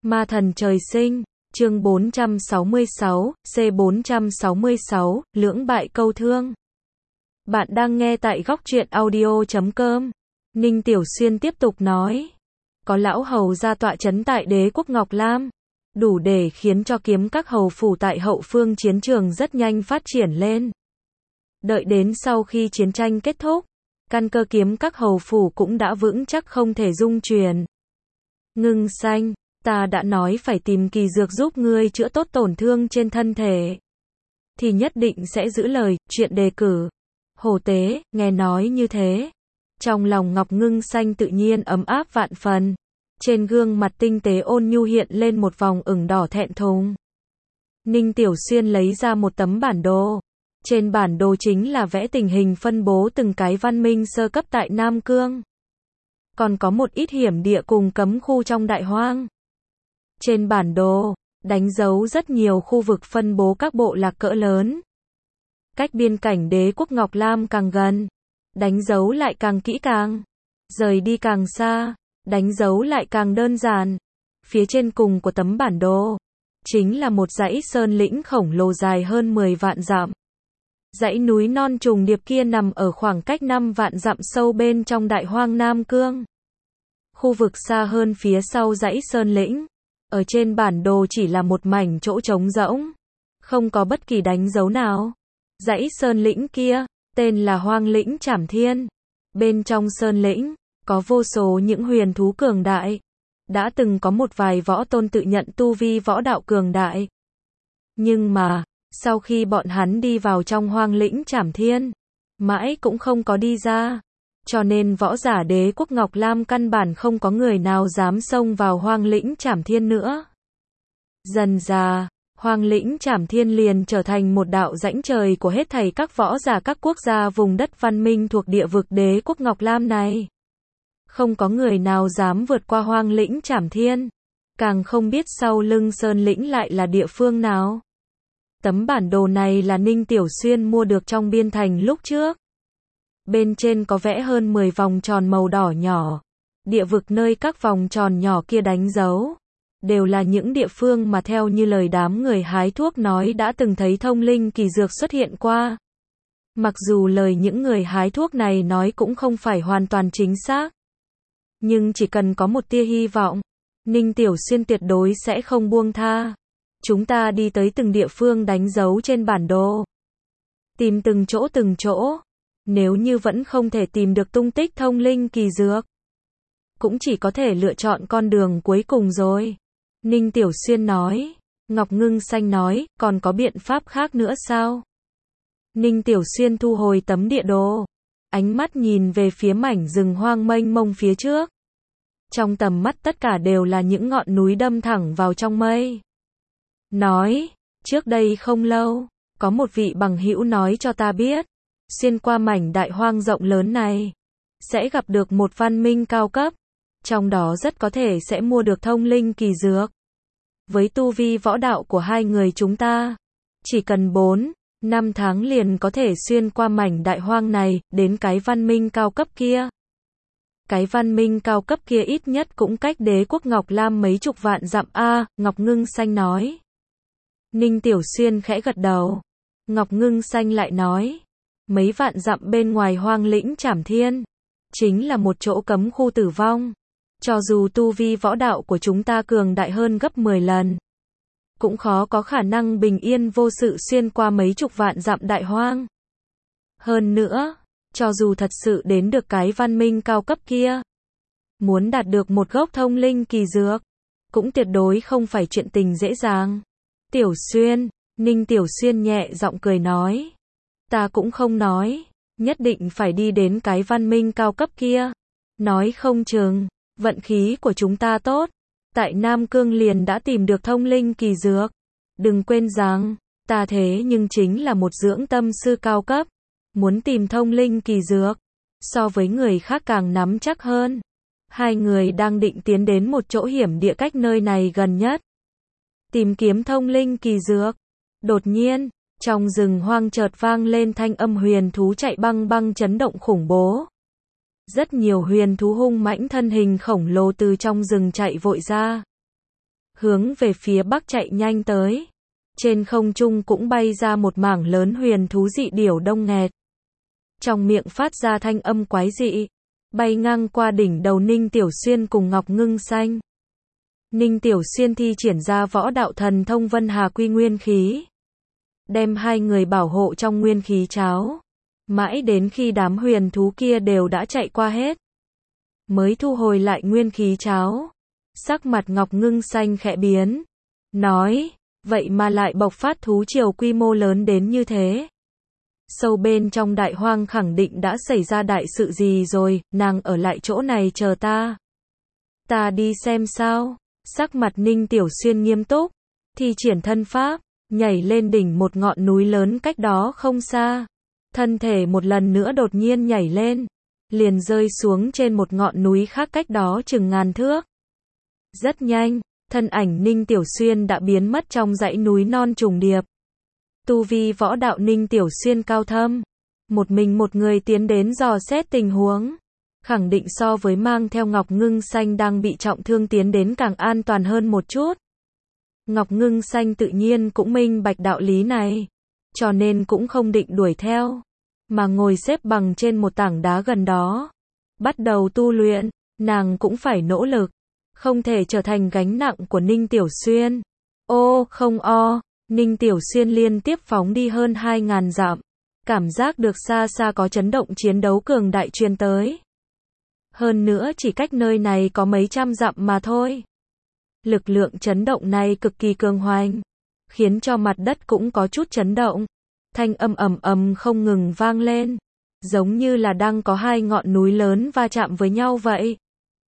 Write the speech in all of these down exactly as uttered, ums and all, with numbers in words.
Ma thần trời sinh, chương bốn trăm sáu mươi sáu, C bốn trăm sáu mươi sáu, lưỡng bại câu thương. Bạn đang nghe tại góc truyện audio chấm com. Ninh Tiểu Xuyên tiếp tục nói. Có lão hầu ra tọa chấn tại đế quốc Ngọc Lam, đủ để khiến cho kiếm các hầu phủ tại hậu phương chiến trường rất nhanh phát triển lên. Đợi đến sau khi chiến tranh kết thúc, căn cơ kiếm các hầu phủ cũng đã vững chắc không thể dung chuyển. Ngưng Xanh, ta đã nói phải tìm kỳ dược giúp ngươi chữa tốt tổn thương trên thân thể, thì nhất định sẽ giữ lời, chuyện đề cử. Hổ Tế, nghe nói như thế, trong lòng Ngọc Ngưng Xanh tự nhiên ấm áp vạn phần. Trên gương mặt tinh tế ôn nhu hiện lên một vòng ửng đỏ thẹn thùng. Ninh Tiểu Xuyên lấy ra một tấm bản đồ. Trên bản đồ chính là vẽ tình hình phân bố từng cái văn minh sơ cấp tại Nam Cương. Còn có một ít hiểm địa cùng cấm khu trong Đại Hoang. Trên bản đồ, đánh dấu rất nhiều khu vực phân bố các bộ lạc cỡ lớn. Cách biên cảnh đế quốc Ngọc Lam càng gần, đánh dấu lại càng kỹ càng. Rời đi càng xa, đánh dấu lại càng đơn giản. Phía trên cùng của tấm bản đồ, chính là một dãy sơn lĩnh khổng lồ dài hơn mười vạn dặm. Dãy núi non trùng điệp kia nằm ở khoảng cách năm vạn dặm sâu bên trong Đại Hoang Nam Cương. Khu vực xa hơn phía sau dãy sơn lĩnh, ở trên bản đồ chỉ là một mảnh chỗ trống rỗng, không có bất kỳ đánh dấu nào. Dãy sơn lĩnh kia, tên là Hoang lĩnh Trảm Thiên. Bên trong sơn lĩnh, có vô số những huyền thú cường đại. Đã từng có một vài võ tôn tự nhận tu vi võ đạo cường đại. Nhưng mà, sau khi bọn hắn đi vào trong Hoang lĩnh Trảm Thiên, mãi cũng không có đi ra. Cho nên võ giả đế quốc Ngọc Lam căn bản không có người nào dám xông vào Hoang lĩnh Trảm Thiên nữa. Dần dà, Hoang lĩnh Trảm Thiên liền trở thành một đạo rãnh trời của hết thảy các võ giả các quốc gia vùng đất văn minh thuộc địa vực đế quốc Ngọc Lam này. Không có người nào dám vượt qua Hoang lĩnh Trảm Thiên, càng không biết sau lưng sơn lĩnh lại là địa phương nào. Tấm bản đồ này là Ninh Tiểu Xuyên mua được trong biên thành lúc trước. Bên trên có vẽ hơn mười vòng tròn màu đỏ nhỏ. Địa vực nơi các vòng tròn nhỏ kia đánh dấu, đều là những địa phương mà theo như lời đám người hái thuốc nói đã từng thấy thông linh kỳ dược xuất hiện qua. Mặc dù lời những người hái thuốc này nói cũng không phải hoàn toàn chính xác, nhưng chỉ cần có một tia hy vọng, Ninh Tiểu Xuyên tuyệt đối sẽ không buông tha. Chúng ta đi tới từng địa phương đánh dấu trên bản đồ, tìm từng chỗ từng chỗ. Nếu như vẫn không thể tìm được tung tích thông linh kỳ dược, cũng chỉ có thể lựa chọn con đường cuối cùng rồi. Ninh Tiểu Xuyên nói. Ngọc Ngưng Xanh nói, còn có biện pháp khác nữa sao? Ninh Tiểu Xuyên thu hồi tấm địa đồ, ánh mắt nhìn về phía mảnh rừng hoang mênh mông phía trước. Trong tầm mắt tất cả đều là những ngọn núi đâm thẳng vào trong mây. Nói, trước đây không lâu, có một vị bằng hữu nói cho ta biết, xuyên qua mảnh đại hoang rộng lớn này, sẽ gặp được một văn minh cao cấp, trong đó rất có thể sẽ mua được thông linh kỳ dược. Với tu vi võ đạo của hai người chúng ta, chỉ cần bốn, năm tháng liền có thể xuyên qua mảnh đại hoang này, đến cái văn minh cao cấp kia. Cái văn minh cao cấp kia ít nhất cũng cách đế quốc Ngọc Lam mấy chục vạn dặm a, Ngọc Ngưng Xanh nói. Ninh Tiểu Xuyên khẽ gật đầu. Ngọc Ngưng Xanh lại nói, mấy vạn dặm bên ngoài Hoang lĩnh Trảm Thiên, chính là một chỗ cấm khu tử vong. Cho dù tu vi võ đạo của chúng ta cường đại hơn gấp mười lần, cũng khó có khả năng bình yên vô sự xuyên qua mấy chục vạn dặm đại hoang. Hơn nữa, cho dù thật sự đến được cái văn minh cao cấp kia, muốn đạt được một gốc thông linh kỳ dược, cũng tuyệt đối không phải chuyện tình dễ dàng. Tiểu Xuyên, Ninh Tiểu Xuyên nhẹ giọng cười nói, ta cũng không nói, nhất định phải đi đến cái văn minh cao cấp kia. Nói không chừng, vận khí của chúng ta tốt, tại Nam Cương liền đã tìm được thông linh kỳ dược. Đừng quên rằng, ta thế nhưng chính là một dưỡng tâm sư cao cấp. Muốn tìm thông linh kỳ dược, so với người khác càng nắm chắc hơn. Hai người đang định tiến đến một chỗ hiểm địa cách nơi này gần nhất, tìm kiếm thông linh kỳ dược. Đột nhiên, trong rừng hoang chợt vang lên thanh âm huyền thú chạy băng băng chấn động khủng bố. Rất nhiều huyền thú hung mãnh thân hình khổng lồ từ trong rừng chạy vội ra. hướng về phía bắc chạy nhanh tới. Trên không trung cũng bay ra một mảng lớn huyền thú dị điểu đông nghẹt. Trong miệng phát ra thanh âm quái dị, bay ngang qua đỉnh đầu Ninh Tiểu Xuyên cùng Ngọc Ngưng Xanh. Ninh Tiểu Xuyên thi triển ra võ đạo thần thông Vân Hà Quy Nguyên Khí, đem hai người bảo hộ trong nguyên khí cháo, mãi đến khi đám huyền thú kia đều đã chạy qua hết, mới thu hồi lại nguyên khí cháo. Sắc mặt Ngọc Ngưng Xanh khẽ biến, nói, vậy mà lại bộc phát thú triều quy mô lớn đến như thế. Sâu bên trong đại hoang khẳng định đã xảy ra đại sự gì rồi, nàng ở lại chỗ này chờ ta. Ta đi xem sao. Sắc mặt Ninh Tiểu Xuyên nghiêm túc, thi triển thân pháp, nhảy lên đỉnh một ngọn núi lớn cách đó không xa. Thân thể một lần nữa đột nhiên nhảy lên, liền rơi xuống trên một ngọn núi khác cách đó chừng ngàn thước. Rất nhanh, thân ảnh Ninh Tiểu Xuyên đã biến mất trong dãy núi non trùng điệp. Tu vi võ đạo Ninh Tiểu Xuyên cao thâm, một mình một người tiến đến dò xét tình huống, khẳng định so với mang theo Ngọc Ngưng Xanh đang bị trọng thương tiến đến càng an toàn hơn một chút. Ngọc Ngưng Xanh tự nhiên cũng minh bạch đạo lý này, cho nên cũng không định đuổi theo, mà ngồi xếp bằng trên một tảng đá gần đó, bắt đầu tu luyện. Nàng cũng phải nỗ lực, không thể trở thành gánh nặng của Ninh Tiểu Xuyên. Ô, không o, Ninh Tiểu Xuyên liên tiếp phóng đi hơn hai ngàn dặm, cảm giác được xa xa có chấn động chiến đấu cường đại truyền tới. Hơn nữa chỉ cách nơi này có mấy trăm dặm mà thôi. Lực lượng chấn động này cực kỳ cường hoành, khiến cho mặt đất cũng có chút chấn động. Thanh âm ầm ầm không ngừng vang lên, giống như là đang có hai ngọn núi lớn va chạm với nhau vậy.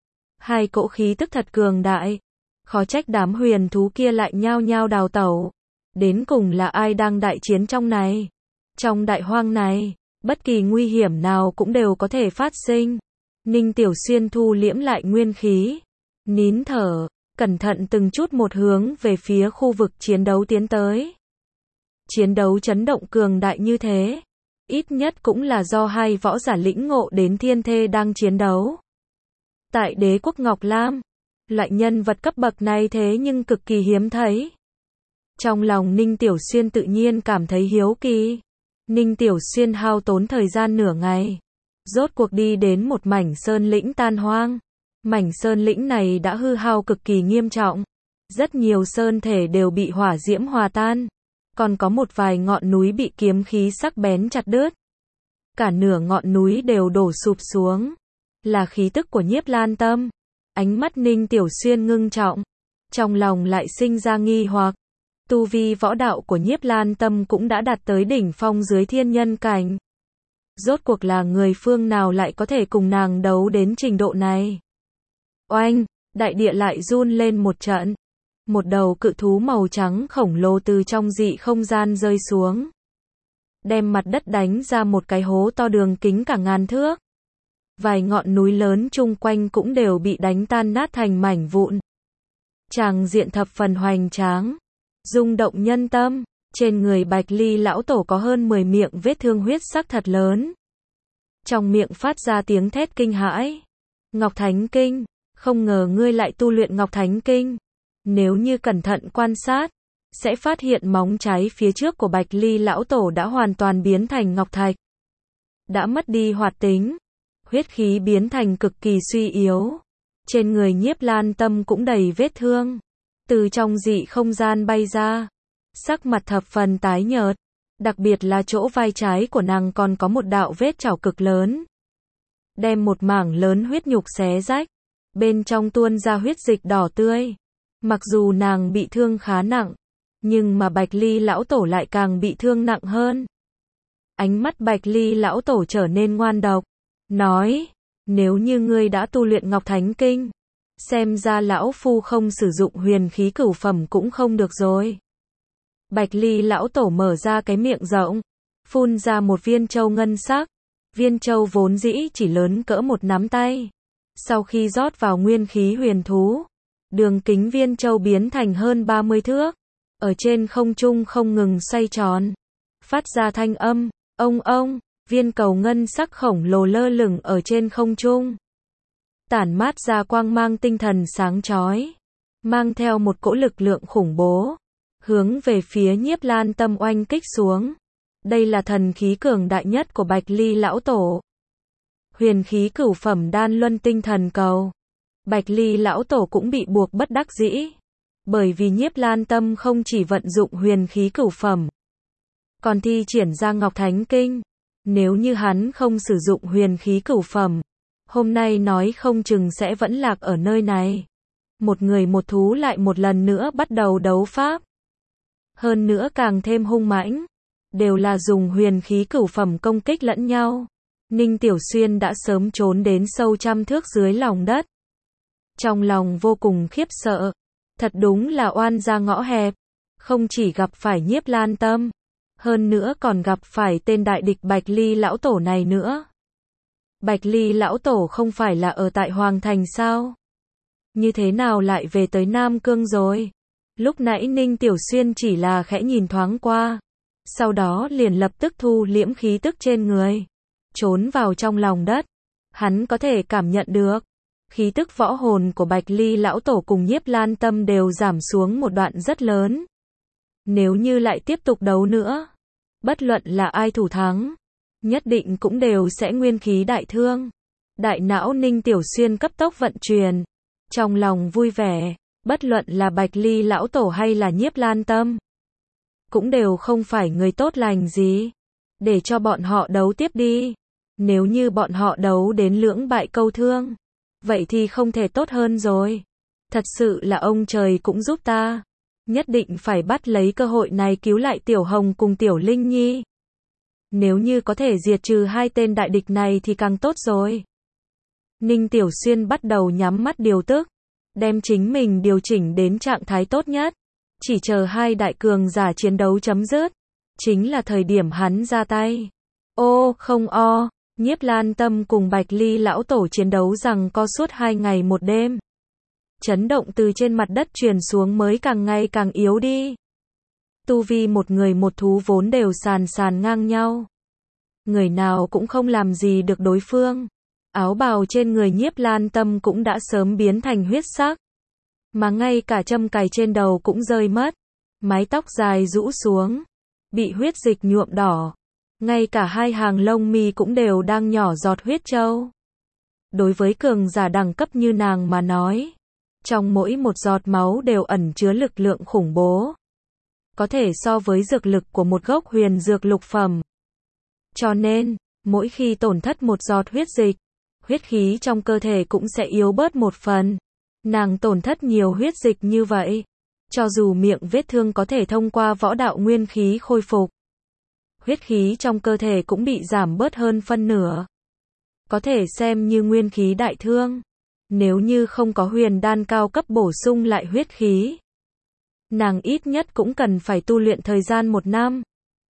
Hai cỗ khí tức thật cường đại, khó trách đám huyền thú kia lại nhao nhao đào tẩu. Đến cùng là ai đang đại chiến trong này? Trong đại hoang này, bất kỳ nguy hiểm nào cũng đều có thể phát sinh. Ninh Tiểu Xuyên thu liễm lại nguyên khí, nín thở, cẩn thận từng chút một hướng về phía khu vực chiến đấu tiến tới. Chiến đấu chấn động cường đại như thế, ít nhất cũng là do hai võ giả lĩnh ngộ đến thiên thê đang chiến đấu. Tại đế quốc Ngọc Lam, loại nhân vật cấp bậc này thế nhưng cực kỳ hiếm thấy. Trong lòng Ninh Tiểu Xuyên tự nhiên cảm thấy hiếu kỳ. Ninh Tiểu Xuyên hao tốn thời gian nửa ngày, rốt cuộc đi đến một mảnh sơn lĩnh tan hoang. Mảnh sơn lĩnh này đã hư hao cực kỳ nghiêm trọng, rất nhiều sơn thể đều bị hỏa diễm hòa tan, còn có một vài ngọn núi bị kiếm khí sắc bén chặt đứt. Cả nửa ngọn núi đều đổ sụp xuống, là khí tức của Nhiếp Lan Tâm. Ánh mắt Ninh Tiểu Xuyên ngưng trọng, trong lòng lại sinh ra nghi hoặc. Tu vi võ đạo của Nhiếp Lan Tâm cũng đã đạt tới đỉnh phong dưới thiên nhân cảnh. Rốt cuộc là người phương nào lại có thể cùng nàng đấu đến trình độ này? Oanh, đại địa lại run lên một trận. Một đầu cự thú màu trắng khổng lồ từ trong dị không gian rơi xuống, đem mặt đất đánh ra một cái hố to đường kính cả ngàn thước. Vài ngọn núi lớn chung quanh cũng đều bị đánh tan nát thành mảnh vụn. Tràng diện thập phần hoành tráng, rung động nhân tâm. Trên người Bạch Ly lão tổ có hơn mười miệng vết thương huyết sắc thật lớn. Trong miệng phát ra tiếng thét kinh hãi. Ngọc Thánh Kinh, không ngờ ngươi lại tu luyện Ngọc Thánh Kinh. Nếu như cẩn thận quan sát, sẽ phát hiện móng trái phía trước của Bạch Ly lão tổ đã hoàn toàn biến thành ngọc thạch. Đã mất đi hoạt tính, huyết khí biến thành cực kỳ suy yếu. Trên người Nhiếp Lan Tâm cũng đầy vết thương. Từ trong dị không gian bay ra, sắc mặt thập phần tái nhợt, đặc biệt là chỗ vai trái của nàng còn có một đạo vết chảo cực lớn, đem một mảng lớn huyết nhục xé rách, bên trong tuôn ra huyết dịch đỏ tươi. Mặc dù nàng bị thương khá nặng, nhưng mà Bạch Ly lão tổ lại càng bị thương nặng hơn. Ánh mắt Bạch Ly lão tổ trở nên ngoan độc, nói, nếu như ngươi đã tu luyện Ngọc Thánh Kinh, xem ra lão phu không sử dụng huyền khí cửu phẩm cũng không được rồi. Bạch Ly lão tổ mở ra cái miệng rộng, phun ra một viên châu ngân sắc. Viên châu vốn dĩ chỉ lớn cỡ một nắm tay. Sau khi rót vào nguyên khí huyền thú, đường kính viên châu biến thành hơn ba mươi thước. Ở trên không trung không ngừng xoay tròn, phát ra thanh âm, ông ông, viên cầu ngân sắc khổng lồ lơ lửng ở trên không trung, tản mát ra quang mang tinh thần sáng chói. mang theo một cỗ lực lượng khủng bố, hướng về phía Nhiếp Lan Tâm oanh kích xuống. Đây là thần khí cường đại nhất của Bạch Ly lão tổ. Huyền khí cửu phẩm đan luân tinh thần cầu. Bạch Ly lão tổ cũng bị buộc bất đắc dĩ. Bởi vì Nhiếp Lan Tâm không chỉ vận dụng huyền khí cửu phẩm, còn thi triển ra Ngọc Thánh Kinh. Nếu như hắn không sử dụng huyền khí cửu phẩm, hôm nay nói không chừng sẽ vẫn lạc ở nơi này. Một người một thú lại một lần nữa bắt đầu đấu pháp. Hơn nữa càng thêm hung mãnh. Đều là dùng huyền khí cửu phẩm công kích lẫn nhau. Ninh Tiểu Xuyên đã sớm trốn đến sâu trăm thước dưới lòng đất. Trong lòng vô cùng khiếp sợ. Thật đúng là oan ra ngõ hẹp. Không chỉ gặp phải Nhiếp Lan Tâm, hơn nữa còn gặp phải tên đại địch Bạch Ly lão tổ này nữa. Bạch Ly lão tổ không phải là ở tại Hoàng Thành sao? Như thế nào lại về tới Nam Cương rồi? Lúc nãy Ninh Tiểu Xuyên chỉ là khẽ nhìn thoáng qua. Sau đó liền lập tức thu liễm khí tức trên người. Trốn vào trong lòng đất. Hắn có thể cảm nhận được. Khí tức võ hồn của Bạch Ly lão tổ cùng Nhiếp Lan Tâm đều giảm xuống một đoạn rất lớn. Nếu như lại tiếp tục đấu nữa, bất luận là ai thủ thắng, nhất định cũng đều sẽ nguyên khí đại thương. Đại não Ninh Tiểu Xuyên cấp tốc vận chuyển. Trong lòng vui vẻ, bất luận là Bạch Ly lão tổ hay là Nhiếp Lan Tâm, cũng đều không phải người tốt lành gì. Để cho bọn họ đấu tiếp đi. Nếu như bọn họ đấu đến lưỡng bại câu thương, vậy thì không thể tốt hơn rồi. Thật sự là ông trời cũng giúp ta. Nhất định phải bắt lấy cơ hội này cứu lại Tiểu Hồng cùng Tiểu Linh Nhi. Nếu như có thể diệt trừ hai tên đại địch này thì càng tốt rồi. Ninh Tiểu Xuyên bắt đầu nhắm mắt điều tức, đem chính mình điều chỉnh đến trạng thái tốt nhất. Chỉ chờ hai đại cường giả chiến đấu chấm dứt, chính là thời điểm hắn ra tay. Ô, không o, Nhiếp Lan Tâm cùng Bạch Ly lão tổ chiến đấu rằng co suốt hai ngày một đêm. Chấn động từ trên mặt đất truyền xuống mới càng ngày càng yếu đi. Tu vi một người một thú vốn đều sàn sàn ngang nhau. Người nào cũng không làm gì được đối phương. Áo bào trên người Nhiếp Lan Tâm cũng đã sớm biến thành huyết sắc. Mà ngay cả châm cài trên đầu cũng rơi mất. Mái tóc dài rũ xuống, bị huyết dịch nhuộm đỏ. Ngay cả hai hàng lông mi cũng đều đang nhỏ giọt huyết châu. Đối với cường giả đẳng cấp như nàng mà nói, trong mỗi một giọt máu đều ẩn chứa lực lượng khủng bố. Có thể so với dược lực của một gốc huyền dược lục phẩm. Cho nên, mỗi khi tổn thất một giọt huyết dịch, huyết khí trong cơ thể cũng sẽ yếu bớt một phần. Nàng tổn thất nhiều huyết dịch như vậy, cho dù miệng vết thương có thể thông qua võ đạo nguyên khí khôi phục, huyết khí trong cơ thể cũng bị giảm bớt hơn phân nửa. Có thể xem như nguyên khí đại thương. Nếu như không có huyền đan cao cấp bổ sung lại huyết khí, nàng ít nhất cũng cần phải tu luyện thời gian một năm,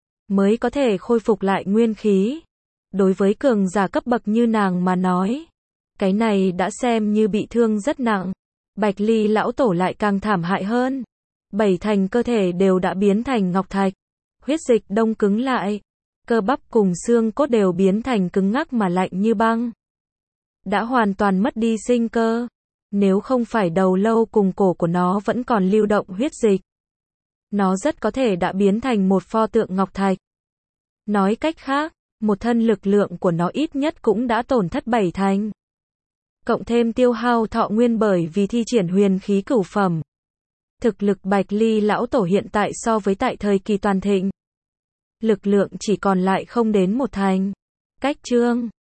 mới có thể khôi phục lại nguyên khí. Đối với cường giả cấp bậc như nàng mà nói, cái này đã xem như bị thương rất nặng. Bạch Ly lão tổ lại càng thảm hại hơn. Bảy thành cơ thể đều đã biến thành ngọc thạch. Huyết dịch đông cứng lại. Cơ bắp cùng xương cốt đều biến thành cứng ngắc mà lạnh như băng. Đã hoàn toàn mất đi sinh cơ. Nếu không phải đầu lâu cùng cổ của nó vẫn còn lưu động huyết dịch, nó rất có thể đã biến thành một pho tượng ngọc thạch. Nói cách khác, một thân lực lượng của nó ít nhất cũng đã tổn thất bảy thành. Cộng thêm tiêu hao thọ nguyên bởi vì thi triển huyền khí cửu phẩm. Thực lực Bạch Ly lão tổ hiện tại so với tại thời kỳ toàn thịnh, lực lượng chỉ còn lại không đến một thành. Cách chương